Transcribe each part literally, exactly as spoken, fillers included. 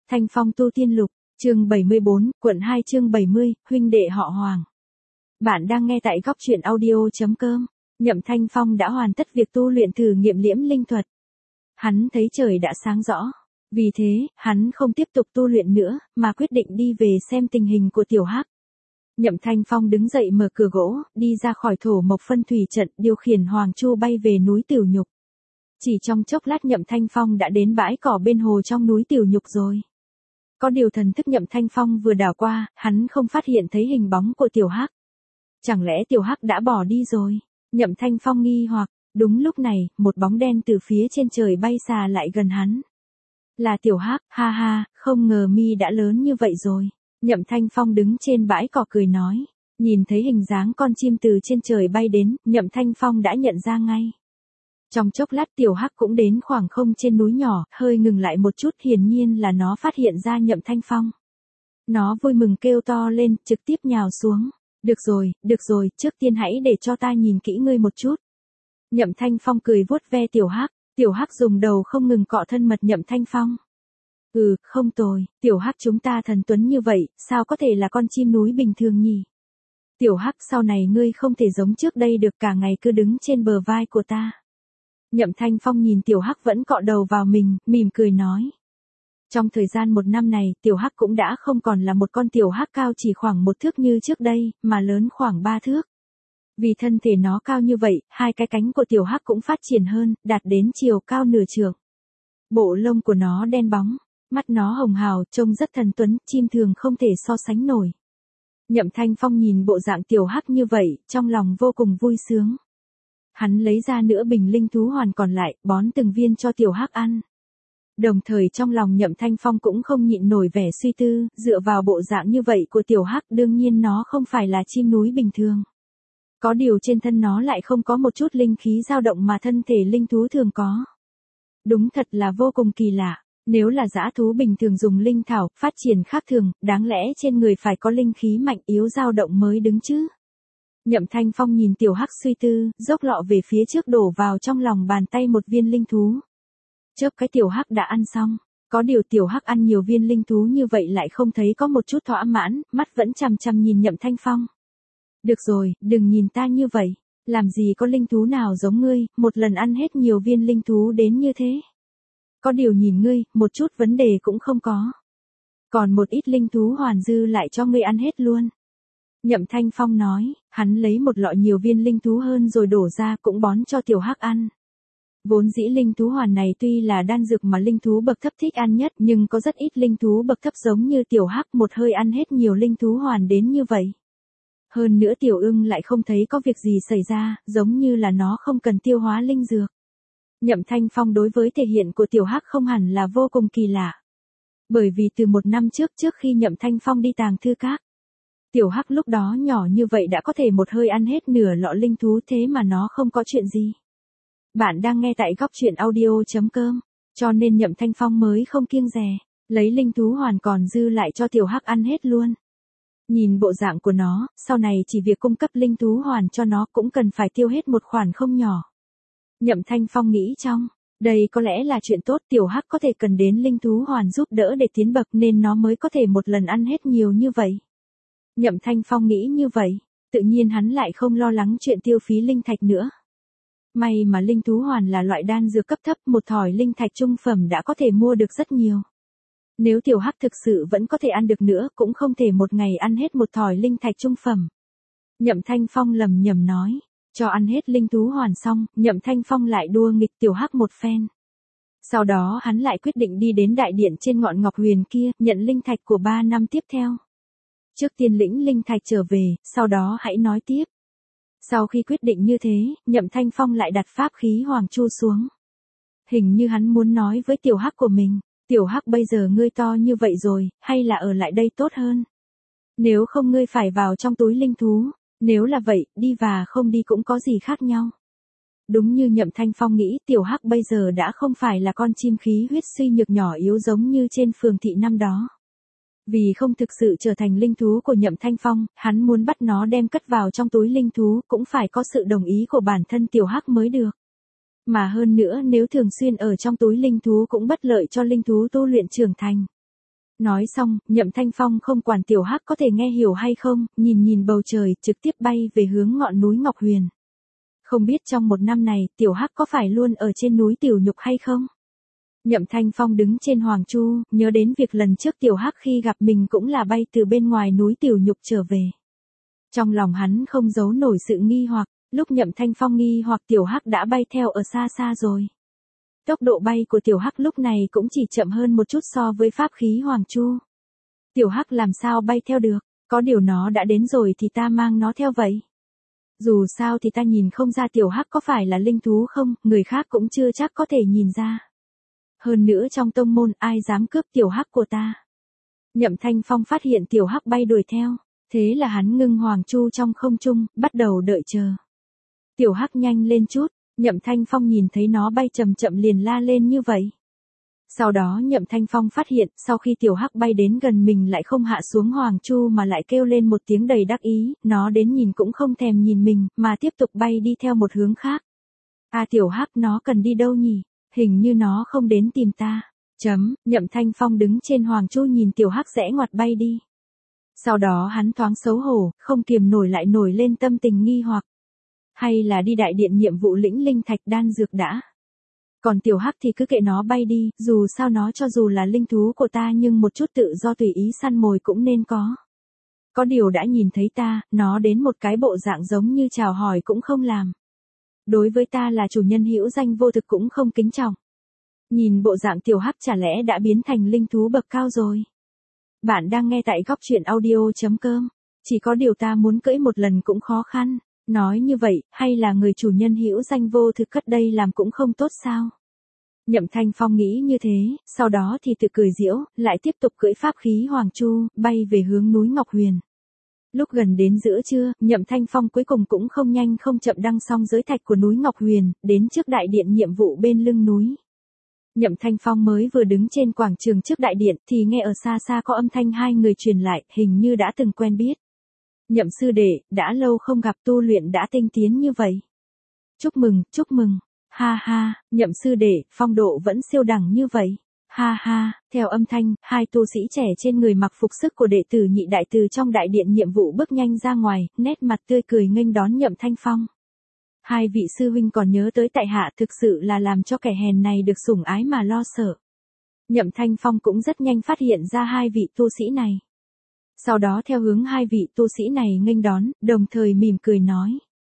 Thanh Phong tu tiên lục, chương bảy mươi bốn, quận hai chương bảy mươi, huynh đệ họ Hoàng. Bạn đang nghe tại góc truyện audio.com. Nhậm Thanh Phong đã hoàn tất việc tu luyện thử nghiệm liễm linh thuật. Hắn thấy trời đã sáng rõ. Vì thế, hắn không tiếp tục tu luyện nữa, mà quyết định đi về xem tình hình của Tiểu Hắc. Nhậm Thanh Phong đứng dậy mở cửa gỗ, đi ra khỏi thổ mộc phân thủy trận, điều khiển Hoàng Chu bay về núi Tiểu Nhục. Chỉ trong chốc lát Nhậm Thanh Phong đã đến bãi cỏ bên hồ trong núi Tiểu Nhục rồi. Có điều thần thức Nhậm Thanh Phong vừa đảo qua, hắn không phát hiện thấy hình bóng của Tiểu Hắc. Chẳng lẽ Tiểu Hắc đã bỏ đi rồi? Nhậm Thanh Phong nghi hoặc, đúng lúc này, một bóng đen từ phía trên trời bay xà lại gần hắn. Là Tiểu Hắc, ha ha, không ngờ mi đã lớn như vậy rồi. Nhậm Thanh Phong đứng trên bãi cỏ cười nói, nhìn thấy hình dáng con chim từ trên trời bay đến, Nhậm Thanh Phong đã nhận ra ngay. Trong chốc lát Tiểu Hắc cũng đến khoảng không trên núi nhỏ, hơi ngừng lại một chút, hiển nhiên là nó phát hiện ra Nhậm Thanh Phong. Nó vui mừng kêu to lên, trực tiếp nhào xuống. Được rồi, được rồi, trước tiên hãy để cho ta nhìn kỹ ngươi một chút. Nhậm Thanh Phong cười vuốt ve Tiểu Hắc, Tiểu Hắc dùng đầu không ngừng cọ thân mật Nhậm Thanh Phong. Ừ, không tồi, Tiểu Hắc chúng ta thần tuấn như vậy, sao có thể là con chim núi bình thường nhỉ? Tiểu Hắc sau này ngươi không thể giống trước đây được, cả ngày cứ đứng trên bờ vai của ta. Nhậm Thanh Phong nhìn Tiểu Hắc vẫn cọ đầu vào mình, mỉm cười nói. Trong thời gian một năm này, Tiểu Hắc cũng đã không còn là một con Tiểu Hắc cao chỉ khoảng một thước như trước đây, mà lớn khoảng ba thước. Vì thân thể nó cao như vậy, hai cái cánh của Tiểu Hắc cũng phát triển hơn, đạt đến chiều cao nửa trượng. Bộ lông của nó đen bóng, mắt nó hồng hào, trông rất thần tuấn, chim thường không thể so sánh nổi. Nhậm Thanh Phong nhìn bộ dạng Tiểu Hắc như vậy, trong lòng vô cùng vui sướng. Hắn lấy ra nửa bình linh thú hoàn còn lại, bón từng viên cho Tiểu Hắc ăn. Đồng thời trong lòng Nhậm Thanh Phong cũng không nhịn nổi vẻ suy tư, dựa vào bộ dạng như vậy của Tiểu Hắc, đương nhiên nó không phải là chim núi bình thường. Có điều trên thân nó lại không có một chút linh khí dao động mà thân thể linh thú thường có. Đúng thật là vô cùng kỳ lạ, nếu là dã thú bình thường dùng linh thảo, phát triển khác thường, đáng lẽ trên người phải có linh khí mạnh yếu dao động mới đứng chứ. Nhậm Thanh Phong nhìn Tiểu Hắc suy tư, dốc lọ về phía trước đổ vào trong lòng bàn tay một viên linh thú. Chớp cái Tiểu Hắc đã ăn xong, có điều Tiểu Hắc ăn nhiều viên linh thú như vậy lại không thấy có một chút thỏa mãn, mắt vẫn chằm chằm nhìn Nhậm Thanh Phong. Được rồi, đừng nhìn ta như vậy, làm gì có linh thú nào giống ngươi, một lần ăn hết nhiều viên linh thú đến như thế. Có điều nhìn ngươi, một chút vấn đề cũng không có. Còn một ít linh thú hoàn dư lại cho ngươi ăn hết luôn. Nhậm Thanh Phong nói, hắn lấy một lọ nhiều viên linh thú hơn rồi đổ ra cũng bón cho Tiểu Hắc ăn. Vốn dĩ linh thú hoàn này tuy là đan dược mà linh thú bậc thấp thích ăn nhất, nhưng có rất ít linh thú bậc thấp giống như Tiểu Hắc một hơi ăn hết nhiều linh thú hoàn đến như vậy. Hơn nữa Tiểu Ưng lại không thấy có việc gì xảy ra, giống như là nó không cần tiêu hóa linh dược. Nhậm Thanh Phong đối với thể hiện của Tiểu Hắc không hẳn là vô cùng kỳ lạ. Bởi vì từ một năm trước trước khi Nhậm Thanh Phong đi tàng thư các, Tiểu Hắc lúc đó nhỏ như vậy đã có thể một hơi ăn hết nửa lọ linh thú, thế mà nó không có chuyện gì. Bạn đang nghe tại góc truyện audio.com, cho nên Nhậm Thanh Phong mới không kiêng dè, lấy linh thú hoàn còn dư lại cho Tiểu Hắc ăn hết luôn. Nhìn bộ dạng của nó, sau này chỉ việc cung cấp linh thú hoàn cho nó cũng cần phải tiêu hết một khoản không nhỏ. Nhậm Thanh Phong nghĩ trong, đây có lẽ là chuyện tốt, Tiểu Hắc có thể cần đến linh thú hoàn giúp đỡ để tiến bậc nên nó mới có thể một lần ăn hết nhiều như vậy. Nhậm Thanh Phong nghĩ như vậy, tự nhiên hắn lại không lo lắng chuyện tiêu phí linh thạch nữa. May mà linh thú hoàn là loại đan dược cấp thấp, một thỏi linh thạch trung phẩm đã có thể mua được rất nhiều. Nếu Tiểu Hắc thực sự vẫn có thể ăn được nữa, cũng không thể một ngày ăn hết một thỏi linh thạch trung phẩm. Nhậm Thanh Phong lầm nhầm nói, cho ăn hết linh thú hoàn xong, Nhậm Thanh Phong lại đua nghịch Tiểu Hắc một phen. Sau đó hắn lại quyết định đi đến đại điện trên ngọn ngọc huyền kia, nhận linh thạch của ba năm tiếp theo. Trước tiên lĩnh linh thạch trở về, sau đó hãy nói tiếp. Sau khi quyết định như thế, Nhậm Thanh Phong lại đặt pháp khí Hoàng Chu xuống. Hình như hắn muốn nói với Tiểu Hắc của mình, Tiểu Hắc bây giờ ngươi to như vậy rồi, hay là ở lại đây tốt hơn. Nếu không ngươi phải vào trong túi linh thú, nếu là vậy, đi và không đi cũng có gì khác nhau. Đúng như Nhậm Thanh Phong nghĩ, Tiểu Hắc bây giờ đã không phải là con chim khí huyết suy nhược nhỏ yếu giống như trên phường thị năm đó. Vì không thực sự trở thành linh thú của Nhậm Thanh Phong, hắn muốn bắt nó đem cất vào trong túi linh thú cũng phải có sự đồng ý của bản thân Tiểu Hắc mới được. Mà hơn nữa nếu thường xuyên ở trong túi linh thú cũng bất lợi cho linh thú tu luyện trưởng thành. Nói xong, Nhậm Thanh Phong không quản Tiểu Hắc có thể nghe hiểu hay không, nhìn nhìn bầu trời, trực tiếp bay về hướng ngọn núi Ngọc Huyền. Không biết trong một năm này, Tiểu Hắc có phải luôn ở trên núi Tiểu Nhục hay không? Nhậm Thanh Phong đứng trên Hoàng Chu, nhớ đến việc lần trước Tiểu Hắc khi gặp mình cũng là bay từ bên ngoài núi Tiểu Nhục trở về. Trong lòng hắn không giấu nổi sự nghi hoặc, lúc Nhậm Thanh Phong nghi hoặc Tiểu Hắc đã bay theo ở xa xa rồi. Tốc độ bay của Tiểu Hắc lúc này cũng chỉ chậm hơn một chút so với pháp khí Hoàng Chu. Tiểu Hắc làm sao bay theo được, có điều nó đã đến rồi thì ta mang nó theo vậy. Dù sao thì ta nhìn không ra Tiểu Hắc có phải là linh thú không, người khác cũng chưa chắc có thể nhìn ra. Hơn nữa trong tông môn ai dám cướp Tiểu Hắc của ta. Nhậm Thanh Phong phát hiện Tiểu Hắc bay đuổi theo, thế là hắn ngưng Hoàng Chu trong không trung, bắt đầu đợi chờ. Tiểu Hắc nhanh lên chút, Nhậm Thanh Phong nhìn thấy nó bay chậm chậm liền la lên như vậy. Sau đó Nhậm Thanh Phong phát hiện, sau khi Tiểu Hắc bay đến gần mình lại không hạ xuống Hoàng Chu mà lại kêu lên một tiếng đầy đắc ý, nó đến nhìn cũng không thèm nhìn mình, mà tiếp tục bay đi theo một hướng khác. À Tiểu Hắc nó cần đi đâu nhỉ? Hình như nó không đến tìm ta. Chấm, Nhậm Thanh Phong đứng trên Hoàng Chu nhìn Tiểu Hắc rẽ ngoặt bay đi. Sau đó hắn thoáng xấu hổ, không kiềm nổi lại nổi lên tâm tình nghi hoặc. Hay là đi đại điện nhiệm vụ lĩnh linh thạch đan dược đã. Còn Tiểu Hắc thì cứ kệ nó bay đi, dù sao nó cho dù là linh thú của ta nhưng một chút tự do tùy ý săn mồi cũng nên có. Có điều đã nhìn thấy ta, nó đến một cái bộ dạng giống như chào hỏi cũng không làm. Đối với ta là chủ nhân hữu danh vô thực cũng không kính trọng. Nhìn bộ dạng Tiểu Hắc chả lẽ đã biến thành linh thú bậc cao rồi. Bạn đang nghe tại góc truyện audio chấm com. Chỉ có điều ta muốn cưỡi một lần cũng khó khăn. Nói như vậy, hay là người chủ nhân hữu danh vô thực cất đây làm cũng không tốt sao? Nhậm Thanh Phong nghĩ như thế, sau đó thì tự cười giễu, lại tiếp tục cưỡi pháp khí Hoàng Chu, bay về hướng núi Ngọc Huyền. Lúc gần đến giữa trưa, Nhậm Thanh Phong cuối cùng cũng không nhanh không chậm đăng xong giới thạch của núi Ngọc Huyền, đến trước đại điện nhiệm vụ bên lưng núi. Nhậm Thanh Phong mới vừa đứng trên quảng trường trước đại điện thì nghe ở xa xa có âm thanh hai người truyền lại, hình như đã từng quen biết. Nhậm sư đệ, đã lâu không gặp, tu luyện đã tinh tiến như vậy. Chúc mừng, chúc mừng. Ha ha, Nhậm sư đệ, phong độ vẫn siêu đẳng như vậy. Ha ha, theo âm thanh, hai tu sĩ trẻ trên người mặc phục sức của đệ tử nhị đại từ trong đại điện nhiệm vụ bước nhanh ra ngoài, nét mặt tươi cười nghênh đón Nhậm Thanh Phong. Hai vị sư huynh còn nhớ tới tại hạ, thực sự là làm cho kẻ hèn này được sủng ái mà lo sợ. Nhậm Thanh Phong cũng rất nhanh phát hiện ra hai vị tu sĩ này. Sau đó theo hướng hai vị tu sĩ này nghênh đón, đồng thời mỉm cười nói.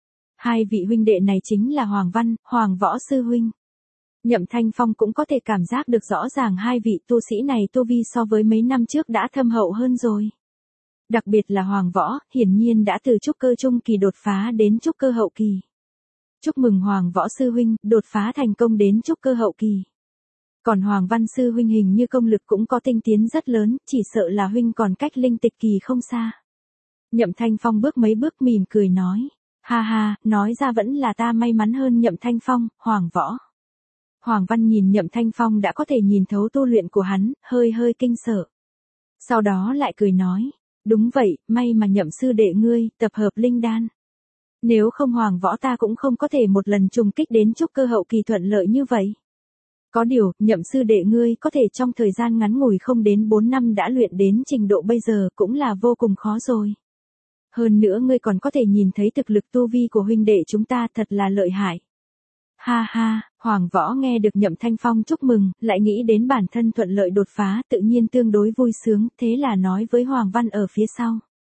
Hai vị huynh đệ này chính là Hoàng Văn, Hoàng Võ sư huynh. Nhậm Thanh Phong cũng có thể cảm giác được rõ ràng hai vị tu sĩ này tu vi so với mấy năm trước đã thâm hậu hơn rồi. Đặc biệt là Hoàng Võ, hiển nhiên đã từ trúc cơ trung kỳ đột phá đến trúc cơ hậu kỳ. Chúc mừng Hoàng Võ sư huynh, đột phá thành công đến trúc cơ hậu kỳ. Còn Hoàng Văn sư huynh hình như công lực cũng có tinh tiến rất lớn, chỉ sợ là huynh còn cách linh tịch kỳ không xa. Nhậm Thanh Phong bước mấy bước mỉm cười nói. Ha ha, nói ra vẫn là ta may mắn hơn Nhậm Thanh Phong, Hoàng Võ. Hoàng Văn nhìn Nhậm Thanh Phong đã có thể nhìn thấu tu luyện của hắn, hơi hơi kinh sợ. Sau đó lại cười nói. Đúng vậy, may mà Nhậm sư đệ ngươi, tập hợp linh đan. Nếu không Hoàng Võ ta cũng không có thể một lần trùng kích đến trúc cơ hậu kỳ thuận lợi như vậy. Có điều, Nhậm sư đệ ngươi có thể trong thời gian ngắn ngủi không đến bốn năm đã luyện đến trình độ bây giờ cũng là vô cùng khó rồi. Hơn nữa ngươi còn có thể nhìn thấy thực lực tu vi của huynh đệ chúng ta thật là lợi hại. Ha ha, Hoàng Võ nghe được Nhậm Thanh Phong chúc mừng, lại nghĩ đến bản thân thuận lợi đột phá tự nhiên tương đối vui sướng, thế là nói với Hoàng Văn ở phía sau.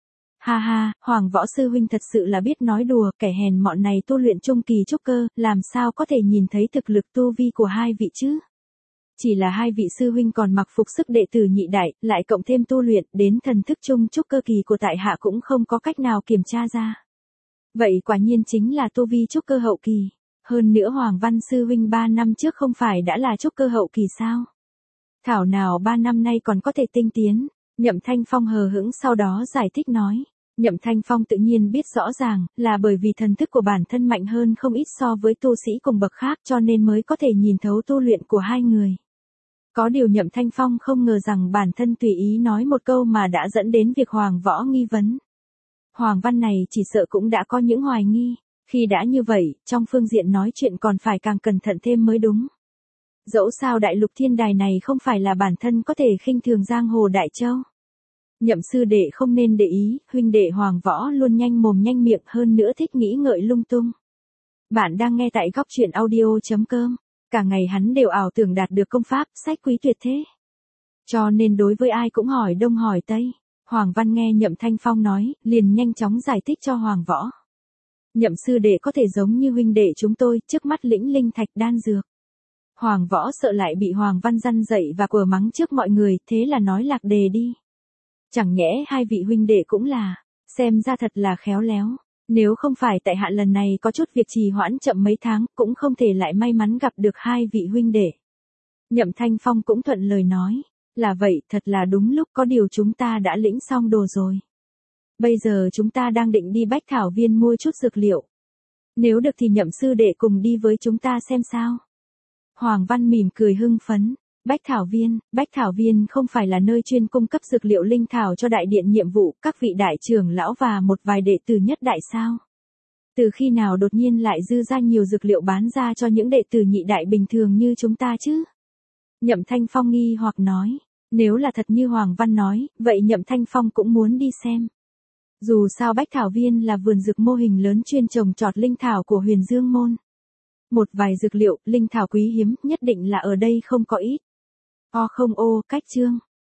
Ha ha, Hoàng Võ sư huynh thật sự là biết nói đùa, kẻ hèn mọn này tu luyện trung kỳ trúc cơ, làm sao có thể nhìn thấy thực lực tu vi của hai vị chứ? Chỉ là hai vị sư huynh còn mặc phục sức đệ tử nhị đại, lại cộng thêm tu luyện, đến thần thức trung trúc cơ kỳ của tại hạ cũng không có cách nào kiểm tra ra. Vậy quả nhiên chính là tu vi trúc cơ hậu kỳ. Hơn nữa Hoàng Văn sư huynh ba năm trước không phải đã là trúc cơ hậu kỳ sao? Thảo nào ba năm nay còn có thể tinh tiến. Nhậm Thanh Phong hờ hững sau đó giải thích nói. Nhậm Thanh Phong tự nhiên biết rõ ràng, là bởi vì thần thức của bản thân mạnh hơn không ít so với tu sĩ cùng bậc khác cho nên mới có thể nhìn thấu tu luyện của hai người. Có điều Nhậm Thanh Phong không ngờ rằng bản thân tùy ý nói một câu mà đã dẫn đến việc Hoàng Võ nghi vấn. Hoàng Văn này chỉ sợ cũng đã có những hoài nghi, khi đã như vậy, trong phương diện nói chuyện còn phải càng cẩn thận thêm mới đúng. Dẫu sao đại lục thiên đài này không phải là bản thân có thể khinh thường giang hồ Đại Châu. Nhậm sư đệ không nên để ý, huynh đệ Hoàng Võ luôn nhanh mồm nhanh miệng, hơn nữa thích nghĩ ngợi lung tung. Bạn đang nghe tại góc truyện audio.com. Cả ngày hắn đều ảo tưởng đạt được công pháp, sách quý tuyệt thế. Cho nên đối với ai cũng hỏi đông hỏi tây. Hoàng Văn nghe Nhậm Thanh Phong nói, liền nhanh chóng giải thích cho Hoàng Võ. Nhậm sư đệ có thể giống như huynh đệ chúng tôi, trước mắt lĩnh linh thạch đan dược. Hoàng Võ sợ lại bị Hoàng Văn răn dậy và quở mắng trước mọi người, thế là nói lạc đề đi. Chẳng nhẽ hai vị huynh đệ cũng là, xem ra thật là khéo léo. Nếu không phải tại hạ lần này có chút việc trì hoãn chậm mấy tháng, cũng không thể lại may mắn gặp được hai vị huynh đệ. Nhậm Thanh Phong cũng thuận lời nói, là vậy, thật là đúng lúc, có điều chúng ta đã lĩnh xong đồ rồi. Bây giờ chúng ta đang định đi Bách Thảo Viên mua chút dược liệu. Nếu được thì Nhậm sư đệ cùng đi với chúng ta xem sao. Hoàng Văn mỉm cười hưng phấn. Bách Thảo Viên, Bách Thảo Viên không phải là nơi chuyên cung cấp dược liệu linh thảo cho đại điện nhiệm vụ, các vị đại trưởng lão và một vài đệ tử nhất đại sao? Từ khi nào đột nhiên lại dư ra nhiều dược liệu bán ra cho những đệ tử nhị đại bình thường như chúng ta chứ? Nhậm Thanh Phong nghi hoặc nói, nếu là thật như Hoàng Văn nói, vậy Nhậm Thanh Phong cũng muốn đi xem. Dù sao Bách Thảo Viên là vườn dược mô hình lớn chuyên trồng trọt linh thảo của Huyền Dương Môn. Một vài dược liệu, linh thảo quý hiếm, nhất định là ở đây không có ít. O không ô, cách chương.